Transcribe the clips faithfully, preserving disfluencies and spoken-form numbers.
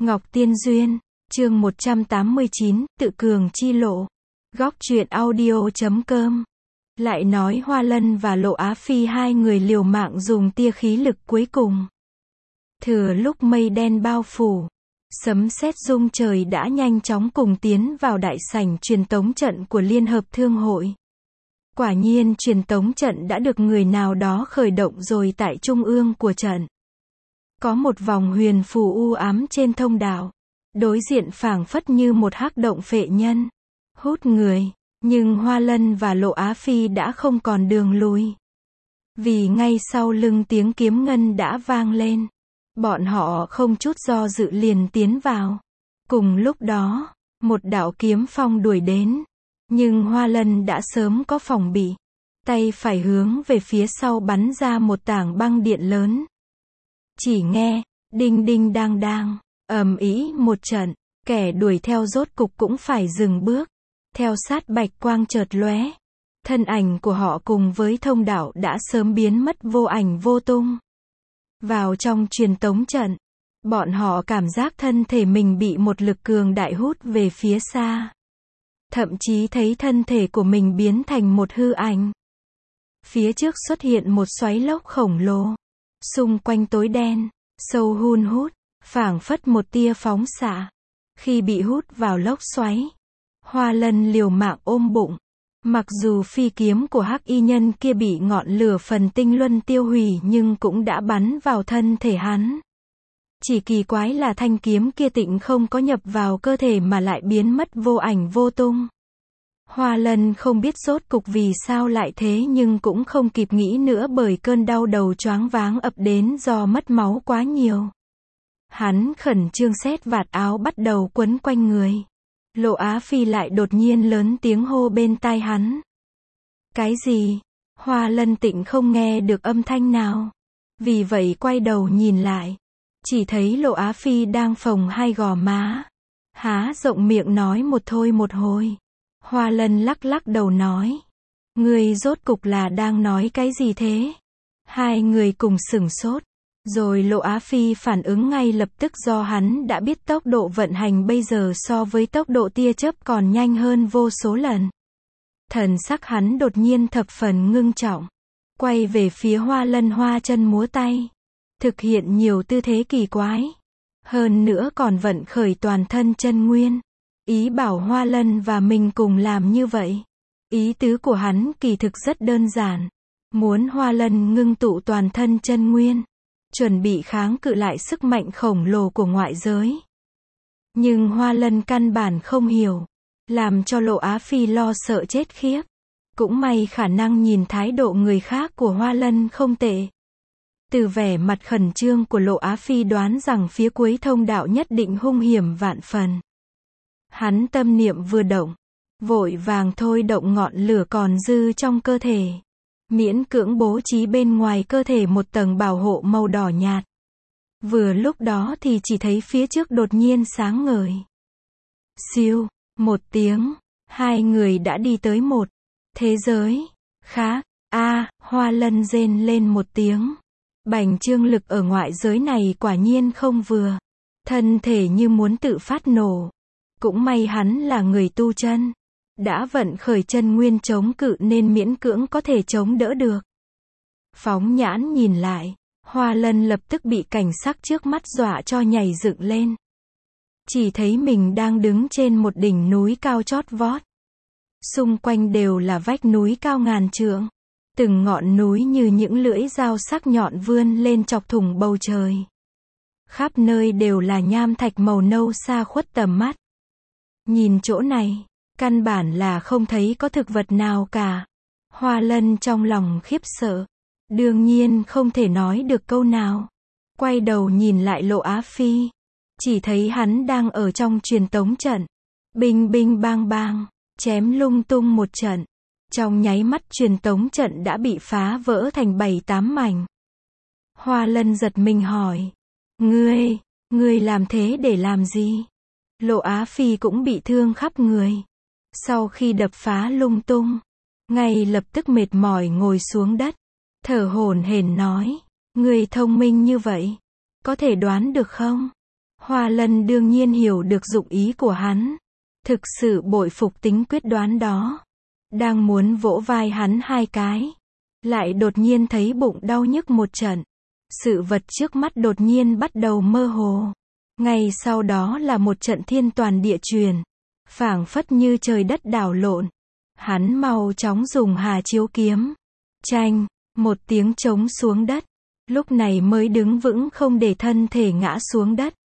Ngọc Tiên Duyên, chương một trăm tám mươi chín, tự cường chi lộ. Góc truyện audio chấm com. Lại nói Hoa Lân và Lộ Á Phi hai người liều mạng dùng tia khí lực cuối cùng. Thừa lúc mây đen bao phủ, sấm sét rung trời đã nhanh chóng cùng tiến vào đại sảnh truyền tống trận của Liên Hợp Thương hội. Quả nhiên truyền tống trận đã được người nào đó khởi động rồi. Tại trung ương của trận có một vòng huyền phù u ám trên thông đạo, đối diện phảng phất như một hắc động phệ nhân, hút người, nhưng Hoa Lân và Lộ Á Phi đã không còn đường lui. Vì ngay sau lưng tiếng kiếm ngân đã vang lên, bọn họ không chút do dự liền tiến vào. Cùng lúc đó, một đạo kiếm phong đuổi đến, nhưng Hoa Lân đã sớm có phòng bị, tay phải hướng về phía sau bắn ra một tảng băng điện lớn. Chỉ nghe, đinh đinh đang đang, ầm ĩ một trận, kẻ đuổi theo rốt cục cũng phải dừng bước. Theo sát bạch quang chợt lóe, thân ảnh của họ cùng với thông đạo đã sớm biến mất vô ảnh vô tung. Vào trong truyền tống trận, bọn họ cảm giác thân thể mình bị một lực cường đại hút về phía xa. Thậm chí thấy thân thể của mình biến thành một hư ảnh. Phía trước xuất hiện một xoáy lốc khổng lồ. Xung quanh tối đen, sâu hun hút, phảng phất một tia phóng xạ. Khi bị hút vào lốc xoáy, Hoa Lân liều mạng ôm bụng. Mặc dù phi kiếm của hắc y nhân kia bị ngọn lửa phần tinh luân tiêu hủy nhưng cũng đã bắn vào thân thể hắn. Chỉ kỳ quái là thanh kiếm kia tịnh không có nhập vào cơ thể mà lại biến mất vô ảnh vô tung. Hoa Lân không biết rốt cục vì sao lại thế nhưng cũng không kịp nghĩ nữa bởi cơn đau đầu choáng váng ập đến do mất máu quá nhiều. Hắn khẩn trương xét vạt áo bắt đầu quấn quanh người. Lộ Á Phi lại đột nhiên lớn tiếng hô bên tai hắn. Cái gì? Hoa Lân tịnh không nghe được âm thanh nào. Vì vậy quay đầu nhìn lại. Chỉ thấy Lộ Á Phi đang phồng hai gò má. Há rộng miệng nói một thôi một hồi. Hoa Lân lắc lắc đầu nói. Người rốt cục là đang nói cái gì thế? Hai người cùng sửng sốt. Rồi Lộ Á Phi phản ứng ngay lập tức do hắn đã biết tốc độ vận hành bây giờ so với tốc độ tia chớp còn nhanh hơn vô số lần. Thần sắc hắn đột nhiên thập phần ngưng trọng. Quay về phía Hoa Lân hoa chân múa tay. Thực hiện nhiều tư thế kỳ quái. Hơn nữa còn vận khởi toàn thân chân nguyên. Ý bảo Hoa Lân và mình cùng làm như vậy. Ý tứ của hắn kỳ thực rất đơn giản. Muốn Hoa Lân ngưng tụ toàn thân chân nguyên. Chuẩn bị kháng cự lại sức mạnh khổng lồ của ngoại giới. Nhưng Hoa Lân căn bản không hiểu. Làm cho Lộ Á Phi lo sợ chết khiếp. Cũng may khả năng nhìn thái độ người khác của Hoa Lân không tệ. Từ vẻ mặt khẩn trương của Lộ Á Phi đoán rằng phía cuối thông đạo nhất định hung hiểm vạn phần. Hắn tâm niệm vừa động, vội vàng thôi động ngọn lửa còn dư trong cơ thể. Miễn cưỡng bố trí bên ngoài cơ thể một tầng bảo hộ màu đỏ nhạt. Vừa lúc đó thì chỉ thấy phía trước đột nhiên sáng ngời. Siêu, một tiếng, hai người đã đi tới một thế giới khác. A, Hoa Lân rên lên một tiếng. Bành trương lực ở ngoại giới này quả nhiên không vừa. Thân thể như muốn tự phát nổ. Cũng may hắn là người tu chân. Đã vận khởi chân nguyên chống cự nên miễn cưỡng có thể chống đỡ được. Phóng nhãn nhìn lại, Hoa Lân lập tức bị cảnh sắc trước mắt dọa cho nhảy dựng lên. Chỉ thấy mình đang đứng trên một đỉnh núi cao chót vót. Xung quanh đều là vách núi cao ngàn trượng. Từng ngọn núi như những lưỡi dao sắc nhọn vươn lên chọc thủng bầu trời. Khắp nơi đều là nham thạch màu nâu xa khuất tầm mắt. Nhìn chỗ này, căn bản là không thấy có thực vật nào cả. Hoa Lân trong lòng khiếp sợ. Đương nhiên không thể nói được câu nào. Quay đầu nhìn lại Lộ Á Phi. Chỉ thấy hắn đang ở trong truyền tống trận. Binh binh bang bang, chém lung tung một trận. Trong nháy mắt truyền tống trận đã bị phá vỡ thành bảy tám mảnh. Hoa Lân giật mình hỏi. Ngươi, ngươi làm thế để làm gì? Lộ Á Phi cũng bị thương khắp người. Sau khi đập phá lung tung, ngay lập tức mệt mỏi ngồi xuống đất, thở hổn hển nói, người thông minh như vậy, có thể đoán được không? Hoa Lân đương nhiên hiểu được dụng ý của hắn. Thực sự bội phục tính quyết đoán đó. Đang muốn vỗ vai hắn hai cái. Lại đột nhiên thấy bụng đau nhức một trận. Sự vật trước mắt đột nhiên bắt đầu mơ hồ. Ngay sau đó là một trận thiên toàn địa truyền. Phảng phất như trời đất đảo lộn. Hắn mau chóng dùng hà chiếu kiếm. Chanh, một tiếng trống xuống đất. Lúc này mới đứng vững không để thân thể ngã xuống đất.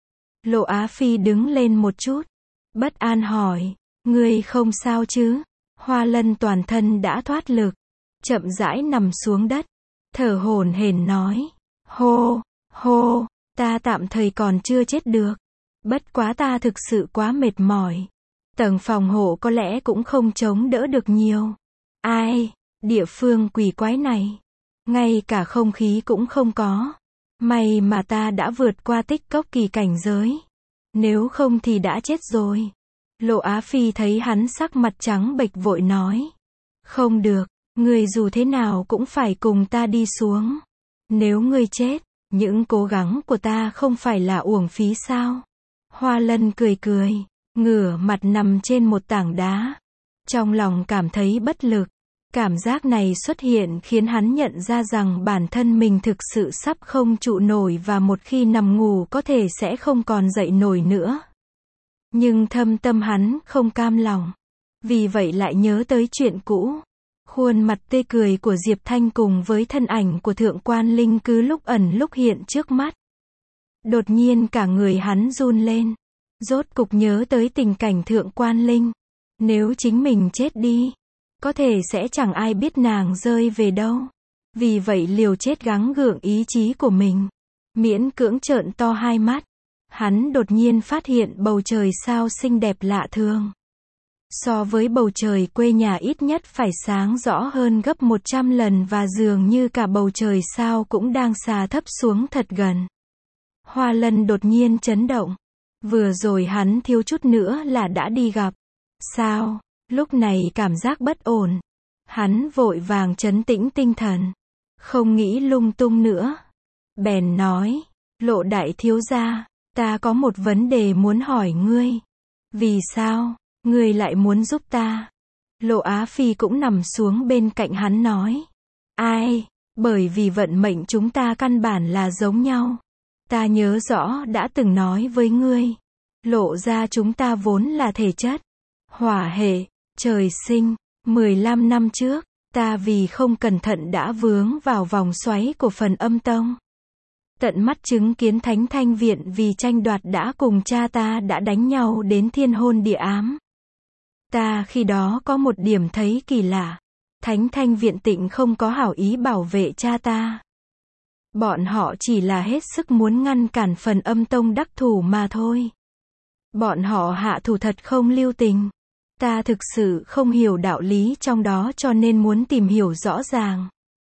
Lộ Á Phi đứng lên một chút. Bất an hỏi, ngươi không sao chứ? Hoa Lân toàn thân đã thoát lực. Chậm rãi nằm xuống đất. Thở hổn hển nói. Hô, hô, ta tạm thời còn chưa chết được. Bất quá ta thực sự quá mệt mỏi. Tầng phòng hộ có lẽ cũng không chống đỡ được nhiều. Ai, địa phương quỷ quái này. Ngay cả không khí cũng không có. May mà ta đã vượt qua tích cốc kỳ cảnh giới. Nếu không thì đã chết rồi. Lộ Á Phi thấy hắn sắc mặt trắng bệch vội nói. Không được, ngươi dù thế nào cũng phải cùng ta đi xuống. Nếu ngươi chết, những cố gắng của ta không phải là uổng phí sao? Hoa Lân cười cười, ngửa mặt nằm trên một tảng đá. Trong lòng cảm thấy bất lực. Cảm giác này xuất hiện khiến hắn nhận ra rằng bản thân mình thực sự sắp không trụ nổi và một khi nằm ngủ có thể sẽ không còn dậy nổi nữa. Nhưng thâm tâm hắn không cam lòng. Vì vậy lại nhớ tới chuyện cũ. Khuôn mặt tươi cười của Diệp Thanh cùng với thân ảnh của Thượng Quan Linh cứ lúc ẩn lúc hiện trước mắt. Đột nhiên cả người hắn run lên. Rốt cục nhớ tới tình cảnh Thượng Quan Linh. Nếu chính mình chết đi, có thể sẽ chẳng ai biết nàng rơi về đâu. Vì vậy liều chết gắng gượng ý chí của mình. Miễn cưỡng trợn to hai mắt. Hắn đột nhiên phát hiện bầu trời sao xinh đẹp lạ thường. So với bầu trời quê nhà ít nhất phải sáng rõ hơn gấp một trăm lần và dường như cả bầu trời sao cũng đang xà thấp xuống thật gần. Hoa Lân đột nhiên chấn động. Vừa rồi hắn thiếu chút nữa là đã đi gặp. Sao? Lúc này cảm giác bất ổn. Hắn vội vàng trấn tĩnh tinh thần. Không nghĩ lung tung nữa. Bèn nói, Lộ đại thiếu gia, ta có một vấn đề muốn hỏi ngươi. Vì sao, ngươi lại muốn giúp ta? Lộ Á Phi cũng nằm xuống bên cạnh hắn nói. Ai, bởi vì vận mệnh chúng ta căn bản là giống nhau. Ta nhớ rõ đã từng nói với ngươi. Lộ ra chúng ta vốn là thể chất. Hỏa hệ, trời sinh. mười lăm năm trước, ta vì không cẩn thận đã vướng vào vòng xoáy của Phần Âm Tông. Tận mắt chứng kiến Thánh Thanh Viện vì tranh đoạt đã cùng cha ta đã đánh nhau đến thiên hôn địa ám. Ta khi đó có một điểm thấy kỳ lạ. Thánh Thanh Viện tịnh không có hảo ý bảo vệ cha ta. Bọn họ chỉ là hết sức muốn ngăn cản Phần Âm Tông đắc thủ mà thôi. Bọn họ hạ thủ thật không lưu tình. Ta thực sự không hiểu đạo lý trong đó cho nên muốn tìm hiểu rõ ràng.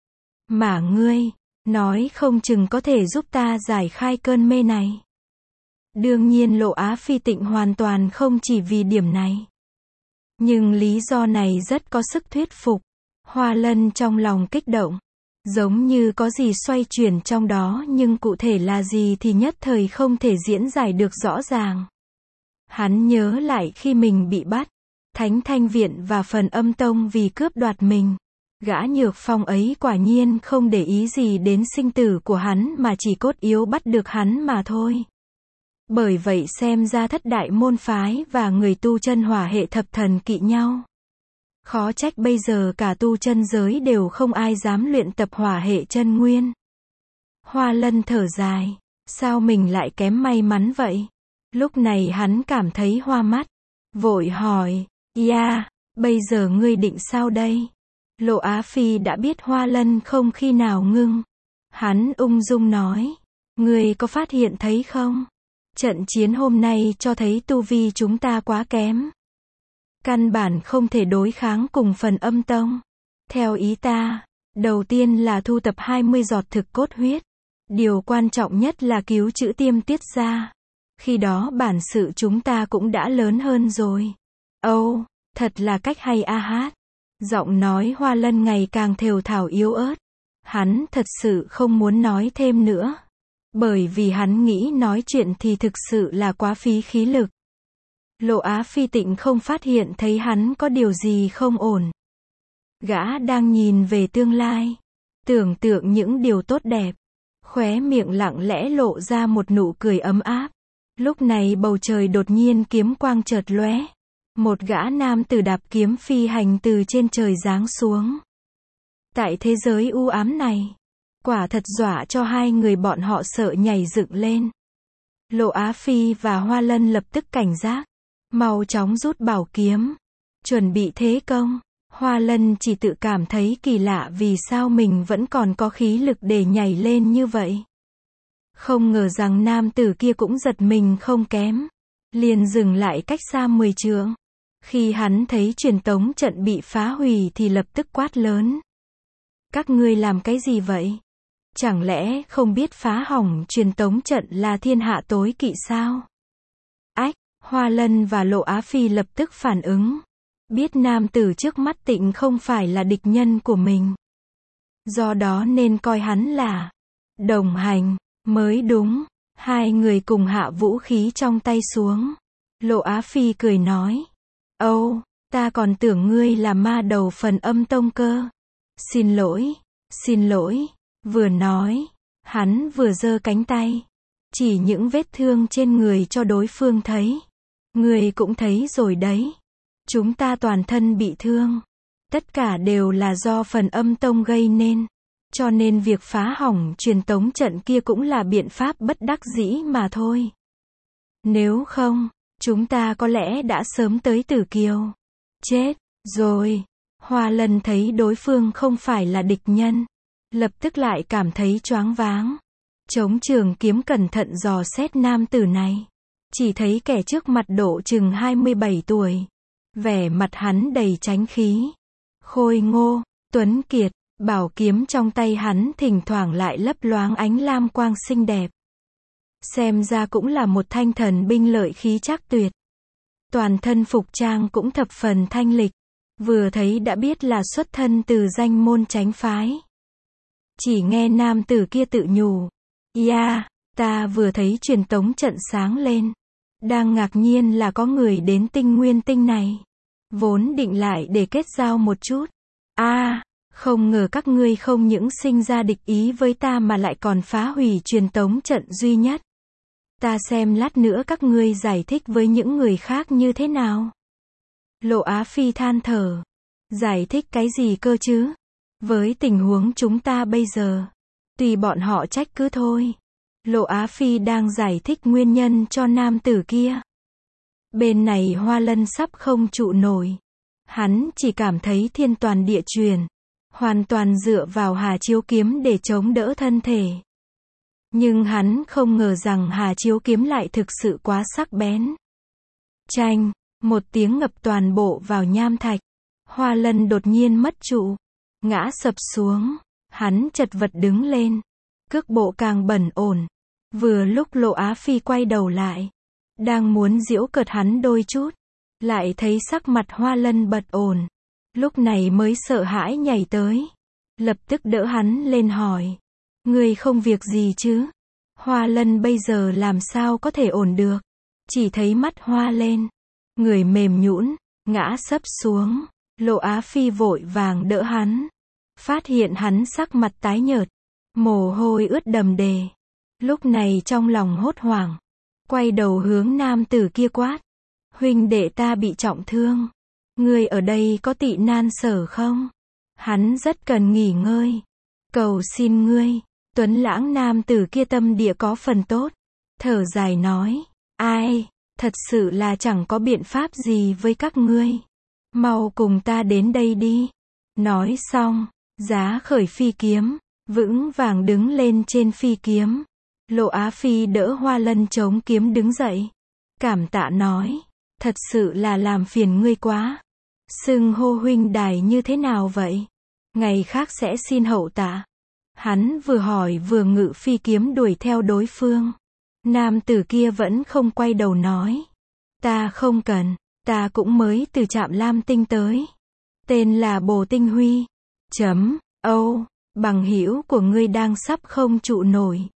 Mà ngươi, nói không chừng có thể giúp ta giải khai cơn mê này. Đương nhiên Lộ Á Phi tịnh hoàn toàn không chỉ vì điểm này. Nhưng lý do này rất có sức thuyết phục. Hoa Lân trong lòng kích động. Giống như có gì xoay chuyển trong đó nhưng cụ thể là gì thì nhất thời không thể diễn giải được rõ ràng. Hắn nhớ lại khi mình bị bắt. Thánh Thanh Viện và Phần Âm Tông vì cướp đoạt mình. Gã Nhược Phong ấy quả nhiên không để ý gì đến sinh tử của hắn mà chỉ cốt yếu bắt được hắn mà thôi. Bởi vậy xem ra thất đại môn phái và người tu chân hỏa hệ thập thần kỵ nhau. Khó trách bây giờ cả tu chân giới đều không ai dám luyện tập hỏa hệ chân nguyên. Hoa Lân thở dài. Sao mình lại kém may mắn vậy? Lúc này hắn cảm thấy hoa mắt. Vội hỏi. Yeah, bây giờ ngươi định sao đây? Lộ Á Phi đã biết Hoa Lân không khi nào ngưng. Hắn ung dung nói. Ngươi có phát hiện thấy không? Trận chiến hôm nay cho thấy tu vi chúng ta quá kém. Căn bản không thể đối kháng cùng Phần Âm Tông. Theo ý ta, đầu tiên là thu tập hai mươi giọt thực cốt huyết. Điều quan trọng nhất là cứu chữ Tiêm Tiết ra. Khi đó bản sự chúng ta cũng đã lớn hơn rồi. Âu, oh, thật là cách hay a hát. Giọng nói Hoa Lân ngày càng thều thào yếu ớt. Hắn thật sự không muốn nói thêm nữa. Bởi vì hắn nghĩ nói chuyện thì thực sự là quá phí khí lực. Lộ Á Phi tịnh không phát hiện thấy hắn có điều gì không ổn. Gã đang nhìn về tương lai, tưởng tượng những điều tốt đẹp, khóe miệng lặng lẽ lộ ra một nụ cười ấm áp. Lúc này bầu trời đột nhiên kiếm quang chợt lóe, một gã nam tử đạp kiếm phi hành từ trên trời giáng xuống. Tại thế giới u ám này, quả thật dọa cho hai người bọn họ sợ nhảy dựng lên. Lộ Á Phi và Hoa Lân lập tức cảnh giác, mau chóng rút bảo kiếm, chuẩn bị thế công. Hoa Lân chỉ tự cảm thấy kỳ lạ vì sao mình vẫn còn có khí lực để nhảy lên như vậy. Không ngờ rằng nam tử kia cũng giật mình không kém, liền dừng lại cách xa mười trượng. Khi hắn thấy truyền tống trận bị phá hủy thì lập tức quát lớn. Các ngươi làm cái gì vậy? Chẳng lẽ không biết phá hỏng truyền tống trận là thiên hạ tối kỵ sao? Ách, Hoa Lân và Lộ Á Phi lập tức phản ứng. Biết nam tử trước mắt tịnh không phải là địch nhân của mình. Do đó nên coi hắn là đồng hành, mới đúng. Hai người cùng hạ vũ khí trong tay xuống. Lộ Á Phi cười nói. Âu, ta còn tưởng ngươi là ma đầu Phần Âm Tông cơ. Xin lỗi, xin lỗi. Vừa nói, hắn vừa giơ cánh tay, chỉ những vết thương trên người cho đối phương thấy. Ngươi cũng thấy rồi đấy. Chúng ta toàn thân bị thương. Tất cả đều là do Phần Âm Tông gây nên. Cho nên việc phá hỏng truyền tống trận kia cũng là biện pháp bất đắc dĩ mà thôi. Nếu không, chúng ta có lẽ đã sớm tới Tử Kiều. Chết, rồi. Hoa Lân thấy đối phương không phải là địch nhân, lập tức lại cảm thấy choáng váng. Chống trường kiếm cẩn thận dò xét nam tử này. Chỉ thấy kẻ trước mặt độ chừng hai mươi bảy tuổi. Vẻ mặt hắn đầy chánh khí. Khôi ngô, tuấn kiệt, bảo kiếm trong tay hắn thỉnh thoảng lại lấp loáng ánh lam quang xinh đẹp. Xem ra cũng là một thanh thần binh lợi khí trác tuyệt. Toàn thân phục trang cũng thập phần thanh lịch. Vừa thấy đã biết là xuất thân từ danh môn chánh phái. Chỉ nghe nam tử kia tự nhủ. Yeah, ta vừa thấy truyền tống trận sáng lên. Đang ngạc nhiên là có người đến tinh nguyên tinh này. Vốn định lại để kết giao một chút. À, không ngờ các ngươi không những sinh ra địch ý với ta mà lại còn phá hủy truyền tống trận duy nhất. Ta xem lát nữa các ngươi giải thích với những người khác như thế nào. Lộ Á Phi than thở. Giải thích cái gì cơ chứ? Với tình huống chúng ta bây giờ, tùy bọn họ trách cứ thôi. Lộ Á Phi đang giải thích nguyên nhân cho nam tử kia. Bên này Hoa Lân sắp không trụ nổi. Hắn chỉ cảm thấy thiên toàn địa truyền, hoàn toàn dựa vào Hà Chiếu Kiếm để chống đỡ thân thể. Nhưng hắn không ngờ rằng Hà Chiếu Kiếm lại thực sự quá sắc bén. Chanh, một tiếng ngập toàn bộ vào nham thạch. Hoa Lân đột nhiên mất trụ, ngã sập xuống. Hắn chật vật đứng lên, cước bộ càng bẩn ổn. Vừa lúc Lộ Á Phi quay đầu lại, đang muốn giễu cợt hắn đôi chút, lại thấy sắc mặt Hoa Lân bật ổn. Lúc này mới sợ hãi nhảy tới, lập tức đỡ hắn lên hỏi. Ngươi không việc gì chứ? Hoa Lân bây giờ làm sao có thể ổn được? Chỉ thấy mắt hoa lên, người mềm nhũn, ngã sấp xuống. Lộ Á Phi vội vàng đỡ hắn, phát hiện hắn sắc mặt tái nhợt, mồ hôi ướt đầm đề. Lúc này trong lòng hốt hoảng, quay đầu hướng nam tử kia quát. Huynh đệ ta bị trọng thương. Ngươi ở đây có tị nan sở không? Hắn rất cần nghỉ ngơi. Cầu xin ngươi. Tuấn lãng nam tử kia tâm địa có phần tốt. Thở dài nói. Ai, thật sự là chẳng có biện pháp gì với các ngươi. Mau cùng ta đến đây đi. Nói xong, giá khởi phi kiếm, vững vàng đứng lên trên phi kiếm. Lộ Á Phi đỡ Hoa Lân chống kiếm đứng dậy. Cảm tạ nói. Thật sự là làm phiền ngươi quá. Xưng hô huynh đài như thế nào vậy? Ngày khác sẽ xin hậu tạ. Hắn vừa hỏi vừa ngự phi kiếm đuổi theo đối phương. Nam tử kia vẫn không quay đầu nói. Ta không cần, ta cũng mới từ trạm Lam Tinh tới. Tên là Bồ Tinh Huy. Chấm, Âu, bằng hữu của ngươi đang sắp không trụ nổi.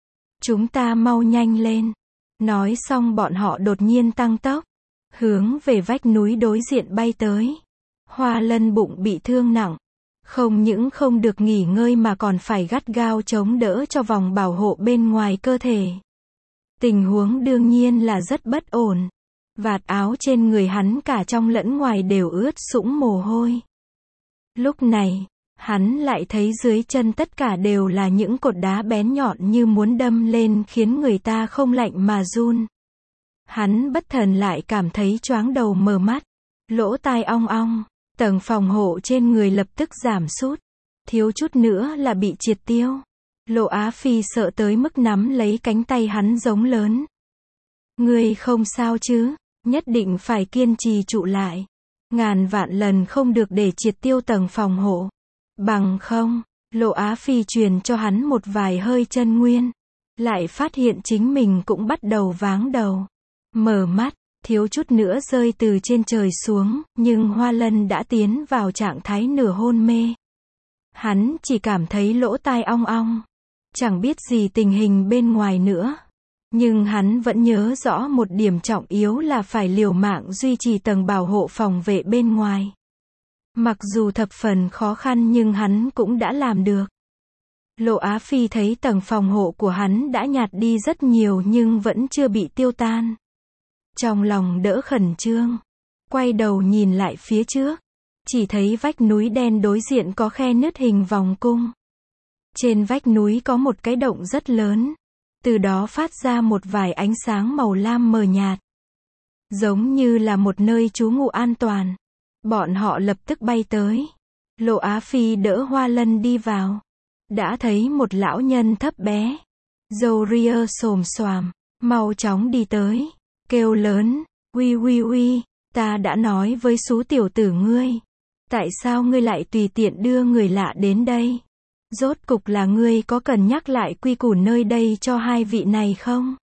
Chúng ta mau nhanh lên. Nói xong bọn họ đột nhiên tăng tốc, hướng về vách núi đối diện bay tới. Hoa Lân bụng bị thương nặng, không những không được nghỉ ngơi mà còn phải gắt gao chống đỡ cho vòng bảo hộ bên ngoài cơ thể. Tình huống đương nhiên là rất bất ổn. Vạt áo trên người hắn cả trong lẫn ngoài đều ướt sũng mồ hôi. Lúc này, hắn lại thấy dưới chân tất cả đều là những cột đá bén nhọn như muốn đâm lên khiến người ta không lạnh mà run. Hắn bất thần lại cảm thấy choáng đầu mờ mắt, lỗ tai ong ong, tầng phòng hộ trên người lập tức giảm sút, thiếu chút nữa là bị triệt tiêu. Lộ Á Phi sợ tới mức nắm lấy cánh tay hắn giống lớn. Ngươi không sao chứ, nhất định phải kiên trì trụ lại. Ngàn vạn lần không được để triệt tiêu tầng phòng hộ. Bằng không, Lộ Á Phi truyền cho hắn một vài hơi chân nguyên. Lại phát hiện chính mình cũng bắt đầu váng đầu. Mở mắt, thiếu chút nữa rơi từ trên trời xuống, nhưng Hoa Lân đã tiến vào trạng thái nửa hôn mê. Hắn chỉ cảm thấy lỗ tai ong ong. Chẳng biết gì tình hình bên ngoài nữa. Nhưng hắn vẫn nhớ rõ một điểm trọng yếu là phải liều mạng duy trì tầng bảo hộ phòng vệ bên ngoài. Mặc dù thập phần khó khăn nhưng hắn cũng đã làm được. Lộ Á Phi thấy tầng phòng hộ của hắn đã nhạt đi rất nhiều nhưng vẫn chưa bị tiêu tan. Trong lòng đỡ khẩn trương. Quay đầu nhìn lại phía trước. Chỉ thấy vách núi đen đối diện có khe nứt hình vòng cung. Trên vách núi có một cái động rất lớn. Từ đó phát ra một vài ánh sáng màu lam mờ nhạt. Giống như là một nơi trú ngụ an toàn. Bọn họ lập tức bay tới. Lộ Á Phi đỡ Hoa Lân đi vào. Đã thấy một lão nhân thấp bé. Râu ria xồm xoàm. Mau chóng đi tới. Kêu lớn. Uy uy uy. Ta đã nói với xú tiểu tử ngươi. Tại sao ngươi lại tùy tiện đưa người lạ đến đây? Rốt cục là ngươi có cần nhắc lại quy củ nơi đây cho hai vị này không?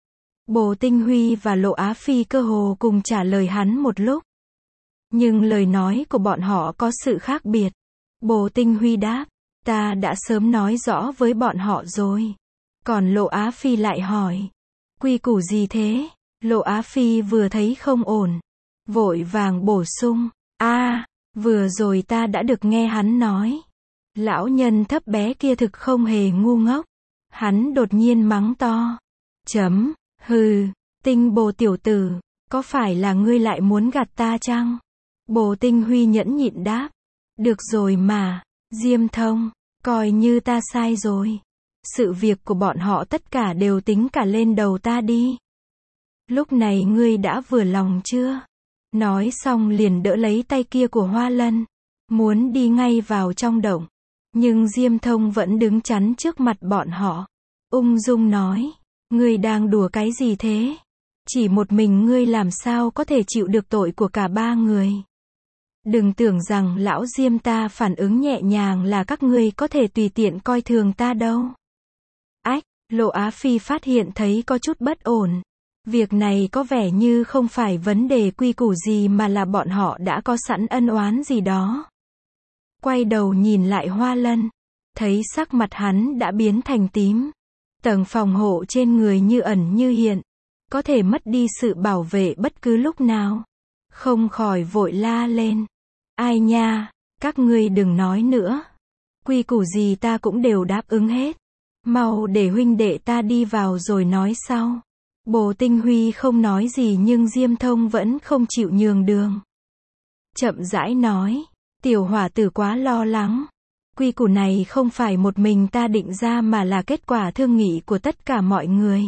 Bồ Tinh Huy và Lộ Á Phi cơ hồ cùng trả lời hắn một lúc. Nhưng lời nói của bọn họ có sự khác biệt. Bồ Tinh Huy đáp, ta đã sớm nói rõ với bọn họ rồi. Còn Lộ Á Phi lại hỏi, quy củ gì thế? Lộ Á Phi vừa thấy không ổn, vội vàng bổ sung, a, à, vừa rồi ta đã được nghe hắn nói. Lão nhân thấp bé kia thực không hề ngu ngốc. Hắn đột nhiên mắng to. Chấm, hừ, Tinh Bồ tiểu tử, có phải là ngươi lại muốn gạt ta chăng? Bồ Tinh Huy nhẫn nhịn đáp. Được rồi mà, Diêm Thông, coi như ta sai rồi. Sự việc của bọn họ tất cả đều tính cả lên đầu ta đi. Lúc này ngươi đã vừa lòng chưa? Nói xong liền đỡ lấy tay kia của Hoa Lân. Muốn đi ngay vào trong động. Nhưng Diêm Thông vẫn đứng chắn trước mặt bọn họ. Ung dung nói. Ngươi đang đùa cái gì thế? Chỉ một mình ngươi làm sao có thể chịu được tội của cả ba người. Đừng tưởng rằng lão Diêm ta phản ứng nhẹ nhàng là các ngươi có thể tùy tiện coi thường ta đâu. Ách, Lộ Á Phi phát hiện thấy có chút bất ổn. Việc này có vẻ như không phải vấn đề quy củ gì mà là bọn họ đã có sẵn ân oán gì đó. Quay đầu nhìn lại Hoa Lân, thấy sắc mặt hắn đã biến thành tím. Tầng phòng hộ trên người như ẩn như hiện, có thể mất đi sự bảo vệ bất cứ lúc nào. Không khỏi vội la lên. Ai nha, các ngươi đừng nói nữa. Quy củ gì ta cũng đều đáp ứng hết. Mau để huynh đệ ta đi vào rồi nói sau. Bồ Tinh Huy không nói gì nhưng Diêm Thông vẫn không chịu nhường đường. Chậm rãi nói. Tiểu hỏa tử quá lo lắng. Quy củ này không phải một mình ta định ra mà là kết quả thương nghị của tất cả mọi người.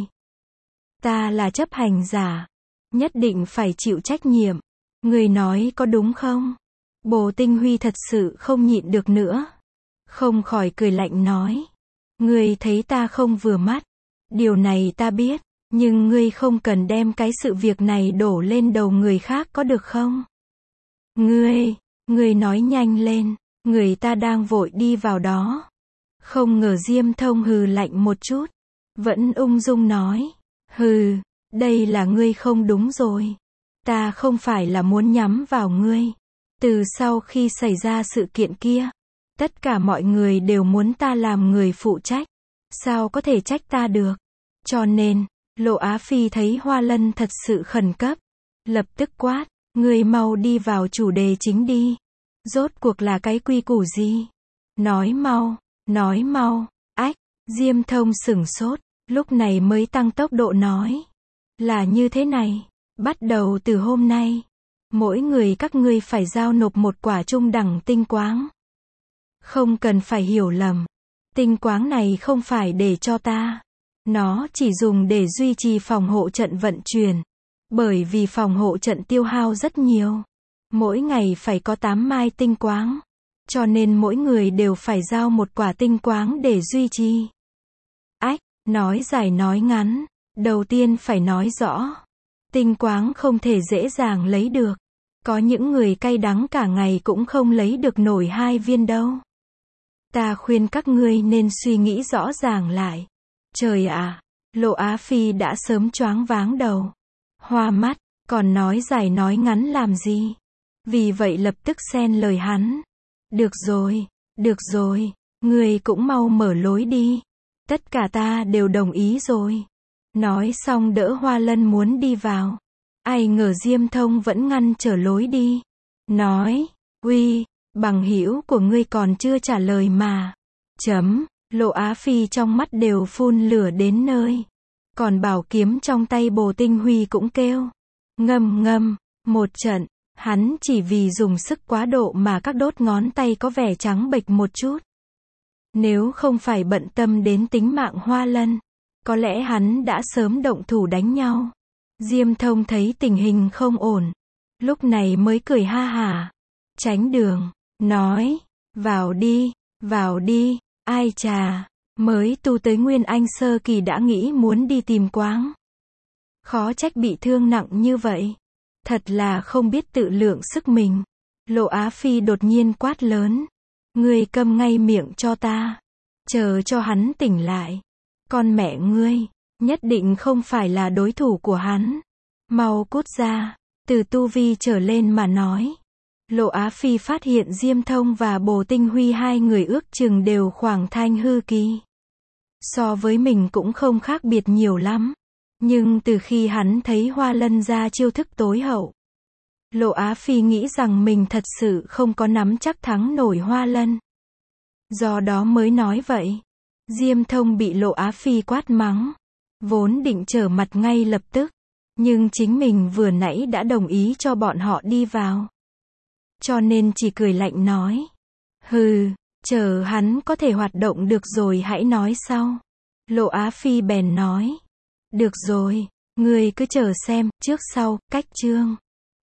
Ta là chấp hành giả. Nhất định phải chịu trách nhiệm. Người nói có đúng không? Bồ Tinh Huy thật sự không nhịn được nữa. Không khỏi cười lạnh nói. Ngươi thấy ta không vừa mắt. Điều này ta biết. Nhưng ngươi không cần đem cái sự việc này đổ lên đầu người khác có được không? Ngươi... Người nói nhanh lên, người ta đang vội đi vào đó. Không ngờ Diêm Thông hừ lạnh một chút. Vẫn ung dung nói. Hừ, đây là ngươi không đúng rồi. Ta không phải là muốn nhắm vào ngươi. Từ sau khi xảy ra sự kiện kia, tất cả mọi người đều muốn ta làm người phụ trách. Sao có thể trách ta được? Cho nên, Lộ Á Phi thấy Hoa Lân thật sự khẩn cấp. Lập tức quát, ngươi mau đi vào chủ đề chính đi. Rốt cuộc là cái quy củ gì? Nói mau, nói mau, ách, Diêm Thông sửng sốt, lúc này mới tăng tốc độ nói. Là như thế này, bắt đầu từ hôm nay, mỗi người các ngươi phải giao nộp một quả trung đẳng tinh quáng. Không cần phải hiểu lầm, tinh quáng này không phải để cho ta. Nó chỉ dùng để duy trì phòng hộ trận vận chuyển. Bởi vì phòng hộ trận tiêu hao rất nhiều. Mỗi ngày phải có tám mai tinh quáng. Cho nên mỗi người đều phải giao một quả tinh quáng để duy trì. Ách, nói dài nói ngắn. Đầu tiên phải nói rõ. Tinh quáng không thể dễ dàng lấy được. Có những người cay đắng cả ngày cũng không lấy được nổi hai viên đâu. Ta khuyên các ngươi nên suy nghĩ rõ ràng lại. Trời ạ, Lộ Á Phi đã sớm choáng váng đầu. Hoa mắt, còn nói dài nói ngắn làm gì? Vì vậy lập tức xen lời hắn. Được rồi, được rồi, ngươi cũng mau mở lối đi. Tất cả ta đều đồng ý rồi. Nói xong đỡ Hoa Lân muốn đi vào. Ai ngờ Diêm Thông vẫn ngăn trở lối đi. Nói, uy, bằng hữu của ngươi còn chưa trả lời mà. Chấm, Lộ Á Phi trong mắt đều phun lửa đến nơi. Còn bảo kiếm trong tay Bồ Tinh Huy cũng kêu. Ngâm ngâm, một trận, hắn chỉ vì dùng sức quá độ mà các đốt ngón tay có vẻ trắng bệch một chút. Nếu không phải bận tâm đến tính mạng Hoa Lân, có lẽ hắn đã sớm động thủ đánh nhau. Diêm Thông thấy tình hình không ổn. Lúc này mới cười ha hả. Tránh đường, nói, vào đi, vào đi, ai chà, mới tu tới Nguyên Anh sơ kỳ đã nghĩ muốn đi tìm quáng. Khó trách bị thương nặng như vậy. Thật là không biết tự lượng sức mình. Lộ Á Phi đột nhiên quát lớn. Ngươi câm ngay miệng cho ta. Chờ cho hắn tỉnh lại. Con mẹ ngươi, nhất định không phải là đối thủ của hắn. Mau cút ra, từ tu vi trở lên mà nói. Lộ Á Phi phát hiện Diêm Thông và Bồ Tinh Huy hai người ước chừng đều khoảng thanh hư kỳ. So với mình cũng không khác biệt nhiều lắm. Nhưng từ khi hắn thấy Hoa Lân ra chiêu thức tối hậu, Lộ Á Phi nghĩ rằng mình thật sự không có nắm chắc thắng nổi Hoa Lân. Do đó mới nói vậy. Diêm Thông bị Lộ Á Phi quát mắng. Vốn định trở mặt ngay lập tức. Nhưng chính mình vừa nãy đã đồng ý cho bọn họ đi vào. Cho nên chỉ cười lạnh nói. Hừ, chờ hắn có thể hoạt động được rồi hãy nói sau. Lộ Á Phi bèn nói. Được rồi, ngươi cứ chờ xem, trước sau, cách chương.